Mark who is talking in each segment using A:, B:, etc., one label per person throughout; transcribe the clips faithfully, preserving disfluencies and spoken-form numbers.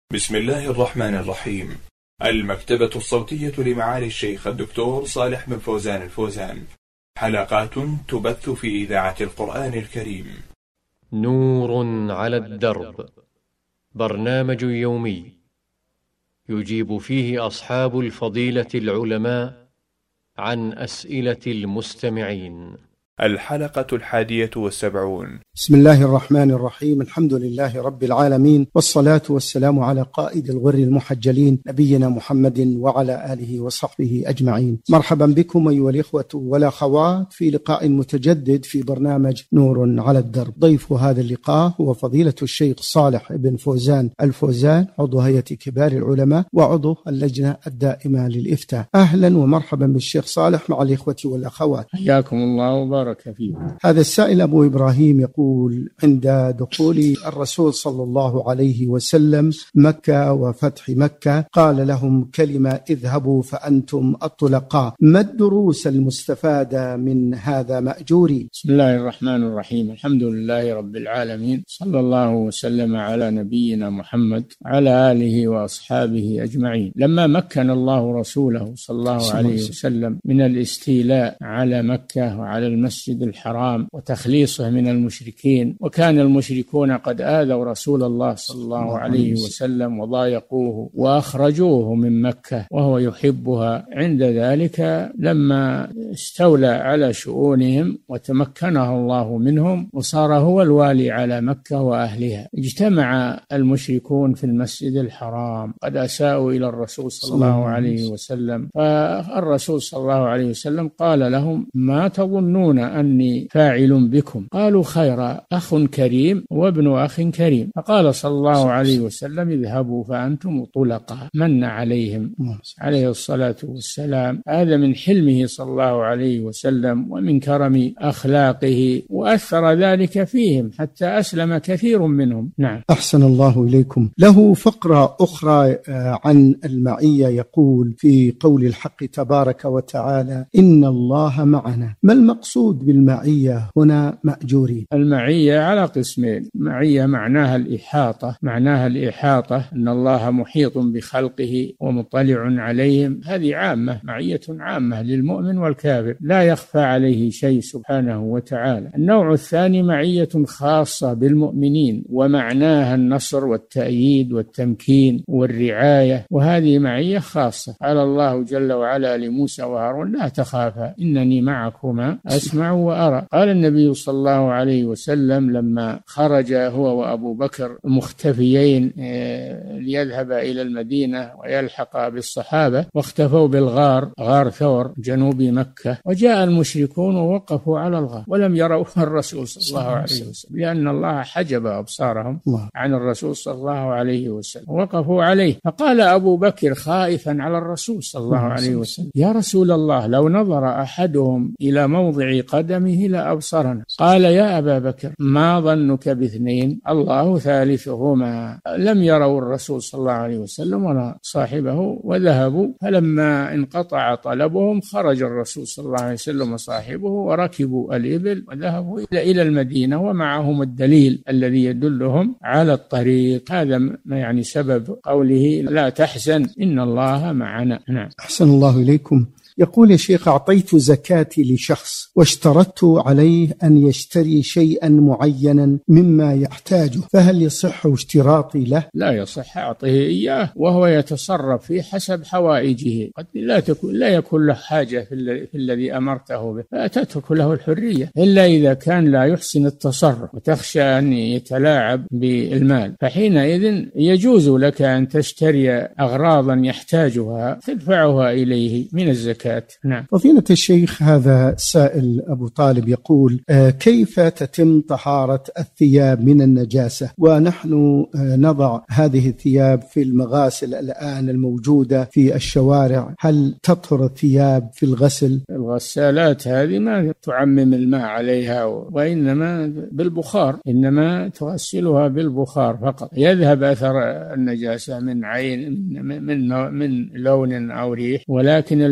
A: بسم الله الرحمن الرحيم. المكتبة الصوتية لمعالي الشيخ الدكتور صالح بن فوزان الفوزان، حلقات تبث في إذاعة القرآن الكريم.
B: نور على الدرب، برنامج يومي يجيب فيه أصحاب الفضيلة العلماء عن أسئلة المستمعين.
A: الحلقة الحادية والسبعون.
C: بسم الله الرحمن الرحيم. الحمد لله رب العالمين، والصلاة والسلام على قائد الغر المحجلين نبينا محمد وعلى آله وصحبه أجمعين. مرحبا بكم أيها الإخوة والأخوات في لقاء متجدد في برنامج نور على الدرب. ضيف هذا اللقاء هو فضيلة الشيخ صالح بن فوزان الفوزان، عضو هيئة كبار العلماء وعضو اللجنة الدائمة للإفتاء. أهلا ومرحبا بالشيخ صالح مع الإخوة والأخوات،
D: حياكم الله وبارك فيه.
C: هذا السائل أبو إبراهيم يقول: عند دخول الرسول صلى الله عليه وسلم مكة وفتح مكة قال لهم كلمة: اذهبوا فأنتم الطلقاء، ما الدروس المستفادة من هذا مأجوري؟
D: بسم الله الرحمن الرحيم. الحمد لله رب العالمين، صلى الله وسلم على نبينا محمد على آله وأصحابه أجمعين. لما مكن الله رسوله صلى الله عليه وسلم من الاستيلاء على مكة وعلى المسجد الحرام وتخليصه من المشركين، وكان المشركون قد آذوا رسول الله صلى الله عليه وسلم وضايقوه وأخرجوه من مكة وهو يحبها، عند ذلك لما استولى على شؤونهم وتمكنه الله منهم وصار هو الوالي على مكة وأهلها، اجتمع المشركون في المسجد الحرام قد أساءوا إلى الرسول صلى الله عليه وسلم. فالرسول صلى الله عليه وسلم قال لهم: ما تظنون أني فاعل بكم؟ قالوا: خيرا، أخ كريم وابن أخ كريم. فقال صلى الله عليه وسلم: اذهبوا فأنتم طلقاء. من عليهم عليه الصلاة والسلام. هذا من حلمه صلى الله عليه وسلم ومن كرم أخلاقه، وأثر ذلك فيهم حتى أسلم كثير منهم. نعم.
C: أحسن الله إليكم. له فقرة أخرى عن المعية، يقول في قول الحق تبارك وتعالى: إن الله معنا. ما المقصود بالمعية هنا مأجورين؟
D: المعية على قسمين: معية معناها الإحاطة، معناها الإحاطة أن الله محيط بخلقه ومطلع عليهم، هذه عامة، معية عامة للمؤمن والكافر، لا يخفى عليه شيء سبحانه وتعالى. النوع الثاني معية خاصة بالمؤمنين، ومعناها النصر والتأييد والتمكين والرعاية، وهذه معية خاصة. قال الله جل وعلا لموسى وهارون: لا تخافا إنني معكما أسمع وأرى. قال النبي صلى الله عليه وسلم لما خرج هو وأبو بكر مختفيين ليذهب إلى المدينة ويلحق بالصحابة، واختفوا بالغار، غار ثور جنوب مكة، وجاء المشركون ووقفوا على الغار ولم يروا الرسول صلى الله عليه وسلم، لأن الله حجب أبصارهم عن الرسول صلى الله عليه وسلم، وقفوا عليه. فقال أبو بكر خائفا على الرسول صلى الله عليه وسلم: يا رسول الله، لو نظر أحدهم إلى موضع قدمه لأبصرنا. قال: يا أبا بكر، ما ظنك باثنين؟ الله ثالثهما. لم يروا الرسول صلى الله عليه وسلم ولا صاحبه وذهبوا. فلما انقطع طلبهم خرج الرسول صلى الله عليه وسلم وصاحبه وركبوا الإبل وذهبوا إلى المدينة، ومعهم الدليل الذي يدلهم على الطريق. هذا ما يعني سبب قوله: لا تحزن إن الله معنا. نعم.
C: أحسن الله إليكم. يقول: يا شيخ، أعطيت زكاتي لشخص واشترطت عليه أن يشتري شيئا معينا مما يحتاجه، فهل يصح اشتراطي له؟
D: لا يصح، أعطيه إياه وهو يتصرف في حسب حوائجه. قد لا تكون لا يكون له حاجة في, في الذي أمرته به، فتترك له الحرية، إلا إذا كان لا يحسن التصرف وتخشى أن يتلاعب بالمال، فحينئذ يجوز لك أن تشتري أغراضا يحتاجها تدفعها إليه من الزكاة. نعم.
C: فضيلة الشيخ، هذا سائل أبو طالب يقول: آه كيف تتم طهارة الثياب من النجاسة، ونحن آه نضع هذه الثياب في المغاسل الآن الموجودة في الشوارع، هل تطهر الثياب في الغسل؟
D: الغسالات هذه ما تعمم الماء عليها، وإنما بالبخار، إنما تغسلها بالبخار فقط، يذهب أثر النجاسة من عين من, من, من لون أو ريح، ولكن الاحتياط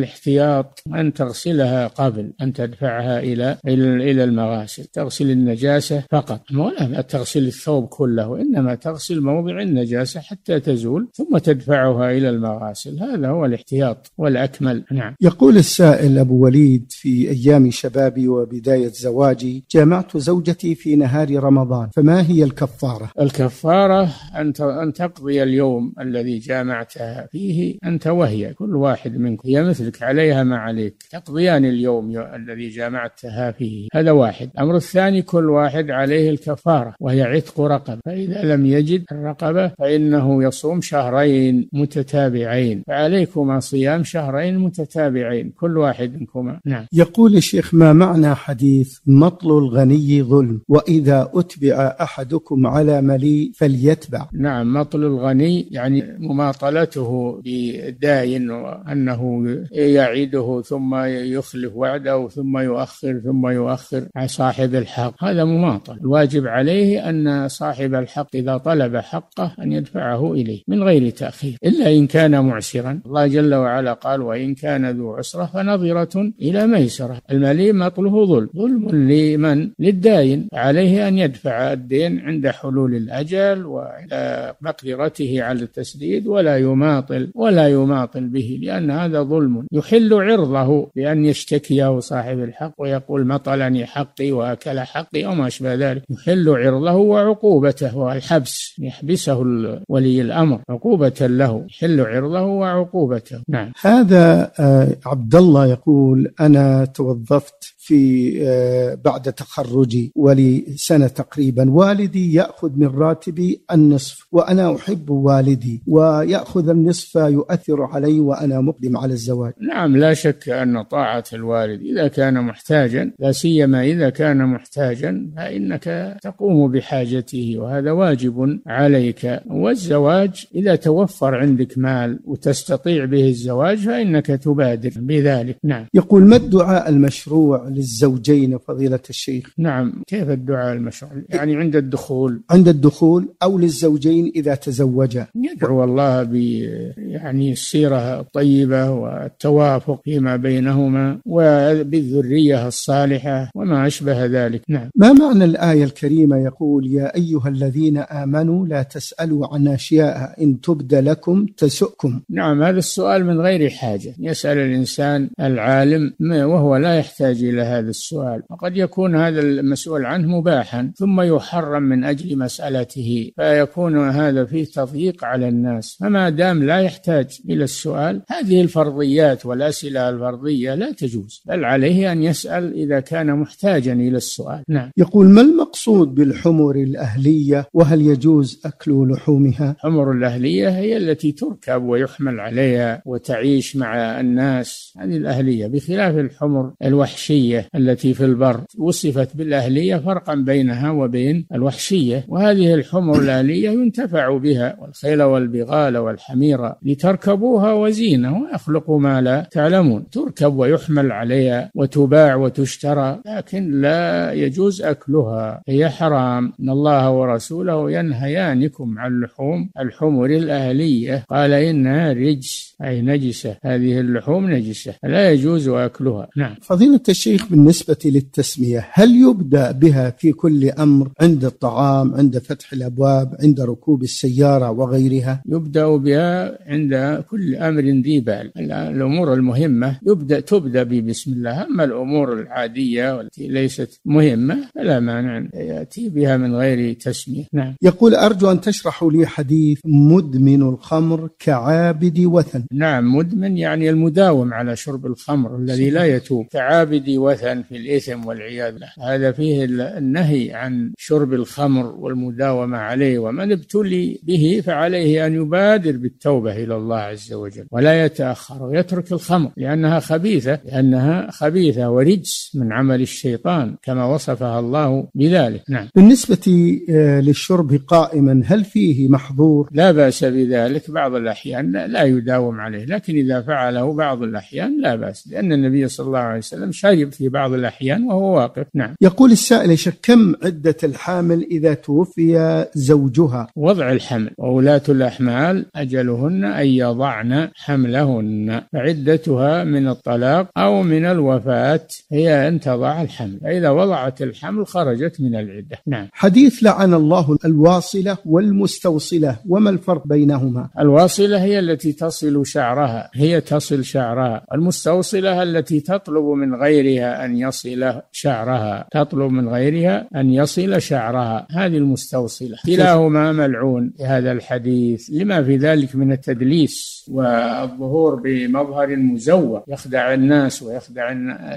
D: الاحتياط أن تغسلها قبل أن تدفعها إلى إلى المغاسل، تغسل النجاسة فقط، ولا تغسل الثوب كله، إنما تغسل موضع النجاسة حتى تزول ثم تدفعها إلى المغاسل. هذا هو الاحتياط والأكمل. نعم.
C: يقول السائل أبو وليد: في أيام شبابي وبداية زواجي جامعت زوجتي في نهار رمضان، فما هي الكفارة؟
D: الكفارة أن تقضي اليوم الذي جامعتها فيه أنت وهي، كل واحد منكم، هي مثلك عليها ما عليك، تقضيان اليوم الذي جامعتها فيه. هذا واحد. الأمر الثاني: كل واحد عليه الكفارة وهي عتق رقبة، فإذا لم يجد الرقبة فإنه يصوم شهرين متتابعين، فعليكما صيام شهرين متتابعين كل واحد منكما. نعم.
C: يقول الشيخ: ما معنى حديث مطل الغني ظلم، وإذا أتبع أحدكم على مليء فليتبع؟
D: نعم، مطل الغني يعني مماطلته بداين، وأنه يعيده ثم يخلف وعده ثم يؤخر ثم يؤخر عن صاحب الحق، هذا مماطل. الواجب عليه أن صاحب الحق إذا طلب حقه أن يدفعه إليه من غير تأخير، إلا إن كان معسرا. الله جل وعلا قال: وإن كان ذو عسرة فنظرة إلى ميسرة. المليء مطله ظلم، ظلم لمن؟ للداين، عليه أن يدفع الدين عند حلول الأجل وعند مقدرته على التسديد، ولا يماطل ولا يماطل به، لأن هذا ظلم يحل عرضه بأن يشتكيه صاحب الحق ويقول: مطلني حقي وأكل حقي أو ما أشبه ذلك. يحل عرضه وعقوبته، والحبس يحبسه ولي الأمر عقوبة له، يحل عرضه وعقوبته. نعم.
C: هذا عبد الله يقول: أنا توظفت في بعد تخرجي ولي سنة تقريبا، والدي يأخذ من راتبي النصف، وأنا أحب والدي، ويأخذ النصف يؤثر علي وأنا مقدم على الزواج.
D: نعم، لا شك أن طاعة الوالد إذا كان محتاجا، لا سيما إذا كان محتاجا، فإنك تقوم بحاجته، وهذا واجب عليك. والزواج إذا توفر عندك مال وتستطيع به الزواج فإنك تبادر بذلك. نعم.
C: يقول: ما الدعاء المشروع للزوجين فضيلة الشيخ؟
D: نعم. كيف الدعاء المشروع؟ يعني عند الدخول
C: عند الدخول أو للزوجين إذا تزوجا؟
D: يدعو الله ب يعني السيرة الطيبة والتوافق فيما بينهما وبالذرية الصالحة وما أشبه ذلك. نعم.
C: ما معنى الآية الكريمة يقول: يا أيها الذين آمنوا لا تسألوا عن أشياء إن تبد لكم تسؤكم؟
D: نعم، هذا السؤال من غير حاجة، يسأل الإنسان العالم وهو لا يحتاج إلى هذا السؤال، وقد يكون هذا المسؤول عنه مباحا ثم يحرم من أجل مسألته، فيكون هذا فيه تضييق على الناس. فما دام لا يحتاج إلى السؤال، هذه الفرضيات والأسئلة الفرضية لا تجوز، بل عليه أن يسأل إذا كان محتاجا إلى السؤال. نعم.
C: يقول: ما المقصود بالحمر الأهلية، وهل يجوز أكل لحومها؟
D: الحمر الأهلية هي التي تركب ويحمل عليها وتعيش مع الناس، هذه الأهلية، بخلاف الحمر الوحشية التي في البر، وصفت بالأهلية فرقا بينها وبين الوحشية. وهذه الحمر الأهلية ينتفع بها، والخيل والبغال والحمير لتركبوها وزينة، ويخلق ما لا تعلمون. تركب ويحمل عليها وتباع وتشترى، لكن لا يجوز أكلها، هي حرام. إن الله ورسوله ينهيانكم عن لحوم الحمر الأهلية، قال إنها رجس، أي نجسة، هذه اللحوم نجسة لا يجوز أكلها. نعم.
C: فضيلة الشيخ، بالنسبة للتسمية هل يبدأ بها في كل أمر؟ عند الطعام، عند فتح الأبواب، عند ركوب السيارة وغيرها؟
D: يبدأ بها عند كل أمر ذي بال. الأمور المهمة يبدأ تبدأ ببسم الله، أما الأمور العادية والتي ليست مهمة فلا مانع يأتي بها من غير تسمية. نعم.
C: يقول: أرجو أن تشرحوا لي حديث مدمن الخمر كعابد وثن.
D: نعم، مدمن يعني المداوم على شرب الخمر الذي لا يتوب، كعابد وثن في الإثم والعياذ بالله. هذا فيه النهي عن شرب الخمر والمداومة عليه، ومن ابتلي به فعليه أن يبادر بالتوبة إلى الله عز وجل ولا يتأخر ويترك الخمر، لأنها خبيثة لأنها خبيثة ورجس من عمل الشيطان كما وصفها الله بذلك. نعم.
C: بالنسبة للشرب قائما هل فيه محظور؟
D: لا بأس بذلك، بعض الأحيان لا يداوم يحرم عليه، لكن إذا فعله بعض الأحيان لا بأس، لأن النبي صلى الله عليه وسلم شرب في بعض الأحيان وهو واقف. نعم.
C: يقول السائل: كم عدة الحامل إذا توفي زوجها؟
D: وضع الحمل، وولاة الأحمال أجلهن أن يضعن حملهن، فعدتها من الطلاق أو من الوفاة هي أن تضع الحمل، فإذا وضعت الحمل خرجت من العدة. نعم.
C: حديث لعن الله الواصلة والمستوصلة، وما الفرق بينهما؟
D: الواصلة هي التي تصل شعرها، هي تصل شعرها. المستوصلة التي تطلب من غيرها أن يصل شعرها، تطلب من غيرها أن يصل شعرها، هذه المستوصلة. كلاهما ملعون في هذا الحديث لما في ذلك من التدليس والظهور بمظهر مزور، يخدع الناس ويخدع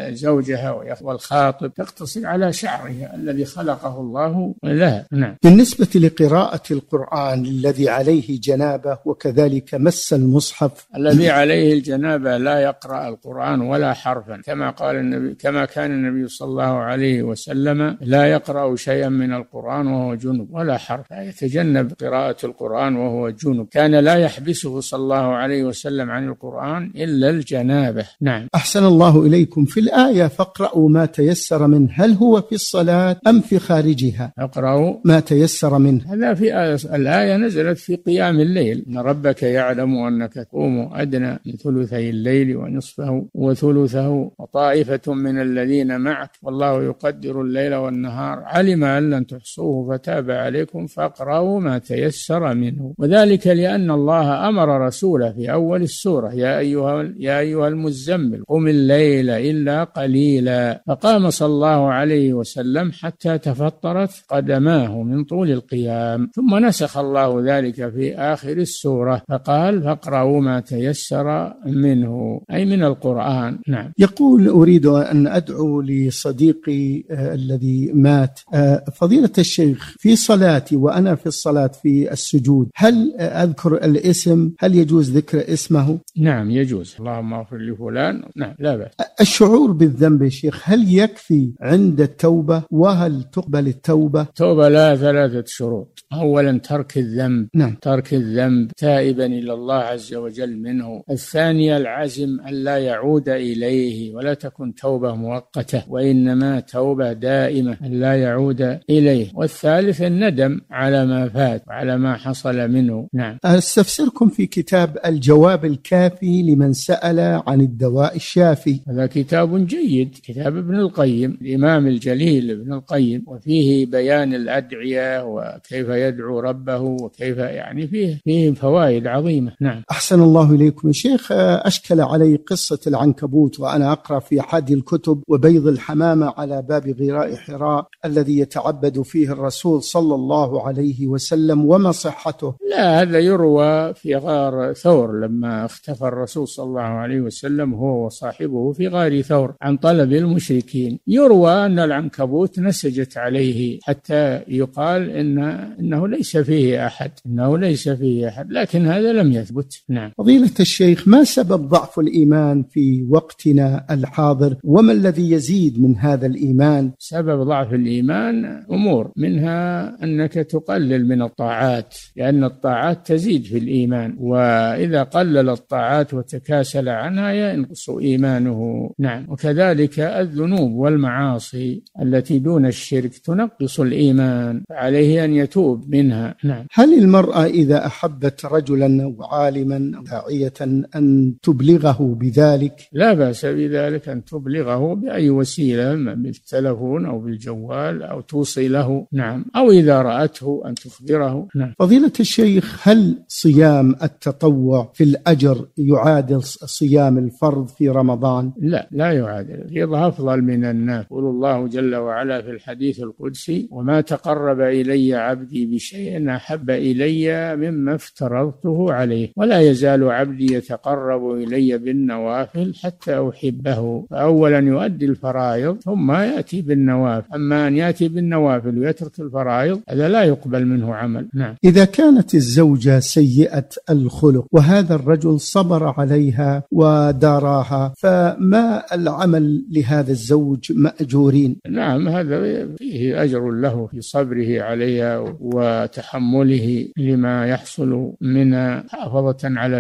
D: زوجها والخاطب، تقتصر على شعرها الذي خلقه الله لها. نعم.
C: بالنسبة لقراءة القرآن الذي عليه جنابة وكذلك مس المصحف،
D: الذي عليه الجنابة لا يقرأ القرآن ولا حرفا، كما قال النبي، كما كان النبي صلى الله عليه وسلم لا يقرأ شيئا من القرآن وهو جنب ولا حرف، يتجنب قراءة القرآن وهو جنب، كان لا يحبسه صلى الله عليه وسلم عن القرآن إلا الجنابة. نعم.
C: أحسن الله إليكم. في الآية فاقرأوا ما تيسر منه، هل هو في الصلاة أم في خارجها؟
D: اقرأوا
C: ما تيسر منه،
D: هذا في آية، الآية نزلت في قيام الليل، إن ربك يعلم أنك تقوم أدنى من ثلثي الليل ونصفه وثلثه وطائفة من الذين معك والله يقدر الليل والنهار علم أن لن تحصوه فتاب عليكم فاقرأوا ما تيسر منه، وذلك لأن الله أمر رسوله في أول السورة: يا أيها يا أيها المزمل قم الليل إلا قليلا، فقام صلى الله عليه وسلم حتى تفطرت قدماه من طول القيام، ثم نسخ الله ذلك في آخر السورة فقال: فاقرأوا ما تيسر منه، أي من القرآن. نعم.
C: يقول: أريد أن أدعو لصديقي آه الذي مات، آه فضيلة الشيخ، في صلاتي وأنا في الصلاة في السجود هل آه أذكر الاسم؟ هل يجوز ذكر اسمه؟
D: نعم يجوز، اللهم اغفر لفلان. نعم لا بأس.
C: الشعور بالذنب يا شيخ هل يكفي عند التوبة؟ وهل تقبل التوبة؟
D: توبة لها ثلاثة شروط: أولا ترك الذنب،
C: نعم.
D: ترك الذنب تائبا إلى الله عز وجل منه. الثانية العزم أن لا يعود إليه، ولا تكن توبة مؤقتة وإنما توبة دائمة أن لا يعود إليه. والثالث الندم على ما فات وعلى ما حصل منه. نعم.
C: أستفسركم في كتاب الجواب الكافي لمن سأل عن الدواء الشافي،
D: هذا كتاب جيد، كتاب ابن القيم الإمام الجليل ابن القيم، وفيه بيان الأدعية وكيف يدعو ربه وكيف يعني فيه فيه فوائد عظيمة. نعم.
C: أحسن الله إليكم يا شيخ. أشكل علي قصة العنكبوت وأنا أقرأ في أحد الكتب: وبيض الحمامة على باب غراء حراء الذي يتعبد فيه الرسول صلى الله عليه وسلم، وما صحته؟
D: لا، هذا يروى في غار ثور لما اختفى الرسول صلى الله عليه وسلم هو وصاحبه في غار ثور عن طلب المشركين. يروى أن العنكبوت نسجت عليه حتى يقال إن إنه ليس فيه أحد، إنه ليس فيه أحد، لكن هذا لم يثبت. نعم.
C: فضيلة الشيخ، ما سبب ضعف الإيمان في وقتنا الحاضر، وما الذي يزيد من هذا الإيمان؟
D: سبب ضعف الإيمان أمور، منها أنك تقلل من الطاعات، لأن الطاعات تزيد في الإيمان، وإذا قلل الطاعات وتكاسل عنها ينقص إيمانه. نعم. وكذلك الذنوب والمعاصي التي دون الشرك تنقص الإيمان، عليه أن يتوب منها. نعم.
C: هل المرأة إذا أحبت رجلا أو عالما أو داعية أن تبلغه بذلك؟
D: لا بأس بذلك، أن تبلغه بأي وسيلة، بالتلفون أو بالجوال أو توصله. نعم. أو إذا رأته أن تخبره. نعم.
C: فضيلة الشيخ، هل صيام التطوع في الأجر يعادل صيام الفرض في رمضان؟
D: لا، لا يعادل، الفريض أفضل من النافلة. يقول الله جل وعلا في الحديث القدسي: وما تقرب إلي عبدي بشيء أحب إلي مما افترضته عليه، ولا يزال عبدي يتقرب إلي بالنوافل حتى أحبه. فأولا يؤدي الفرائض ثم يأتي بالنوافل، أما أن يأتي بالنوافل ويترك الفرائض هذا لا يقبل منه عمل. نعم.
C: إذا كانت الزوجة سيئة الخلق وهذا الرجل صبر عليها وداراها، فما العمل لهذا الزوج مأجورين؟
D: نعم، هذا فيه أجر له في صبره عليها وتحمله لما يحصل من محافظة على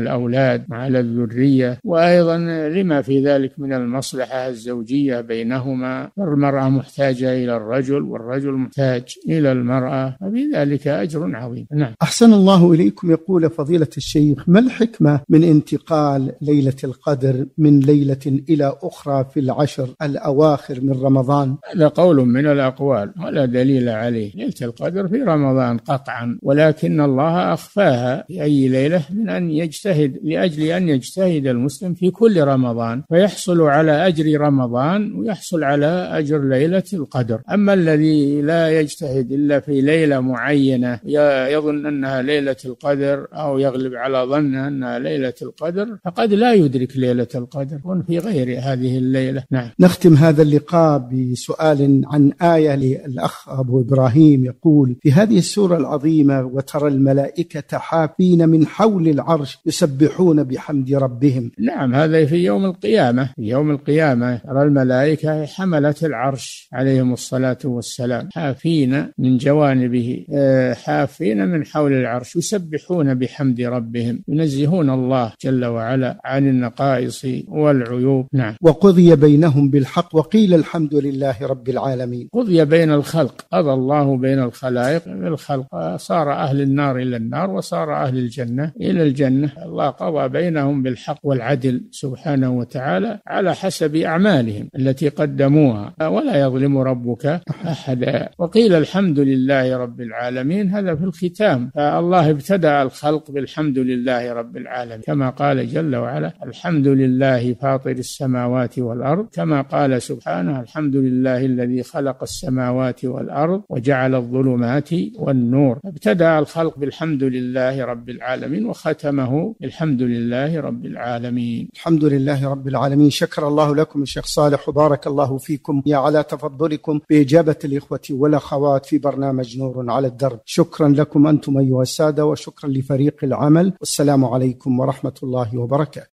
D: الأولاد وعلى الذرية، وأيضا لما في ذلك من المصلحة الزوجية بينهما، المرأة محتاجة إلى الرجل والرجل محتاج إلى المرأة، ففي ذلك أجر عظيم. نعم.
C: أحسن الله إليكم. يقول فضيلة الشيخ: ما الحكمة من انتقال ليلة القدر من ليلة إلى أخرى في العشر الأواخر من رمضان؟
D: هذا قول من الأقوال ولا دليل عليه. ليلة القدر في رمضان قطعا، ولكن الله أخفاها في أي ليلة من أن يجتهد، لأجل أن يجتهد المسلم في كل رمضان فيحصل على أجر رمضان ويحصل على أجر ليلة القدر. أما الذي لا يجتهد إلا في ليلة معينة يظن أنها ليلة القدر أو يغلب على ظنه أنها ليلة القدر فقد لا يدرك ليلة القدر يكون في غير هذه الليلة. نعم.
C: نختم هذا اللقاء بسؤال عن آية للأخ أبو إبراهيم، يقول في هذه السورة العظيمة: وترى الملائكة حافين من حول العرش يسبحون بحمد ربهم.
D: نعم، هذا في يوم القيامة. في يوم القيامة ترى الملائكة حملة العرش عليهم الصلاة والسلام حافين من جوانبه، حافين من حول العرش يسبحون بحمد ربهم، ينزهون الله جل وعلا عن النقائص والعيوب. نعم.
C: وقضي بينهم بالحق وقيل الحمد لله رب العالمين.
D: قضي بين الخلق، قضى الله بين الخلائق بالخلق، صار أهل النار إلى النار وصار أهل الجنة إلى الجنة. الله قضى بينهم بالحق والعدل سبحانه وتعالى على حسب أعمالهم التي قدموها، ولا يظلم ربك أحدا. وقيل الحمد لله رب العالمين، هذا في الختام، فالله ابتدأ الخلق بالحمد لله رب العالمين كما قال جل وعلا: الحمد لله فاطر السماوات والأرض، كما قال سبحانه: الحمد لله الذي خلق السماوات والأرض وجعل الظلمات والنور. ابتدأ الخلق بالحمد لله رب العالمين وختمه بالحمد لله رب العالمين.
C: الحمد لله رب العالمين. شكر الله لكم الشيخ صالح وبارك الله فيكم يا على تفضلكم بإجابة الإخوة والأخوات في برنامج نور على الدرب. شكرا لكم أنتم أيها السادة، وشكرا لفريق العمل، والسلام عليكم ورحمة الله وبركاته.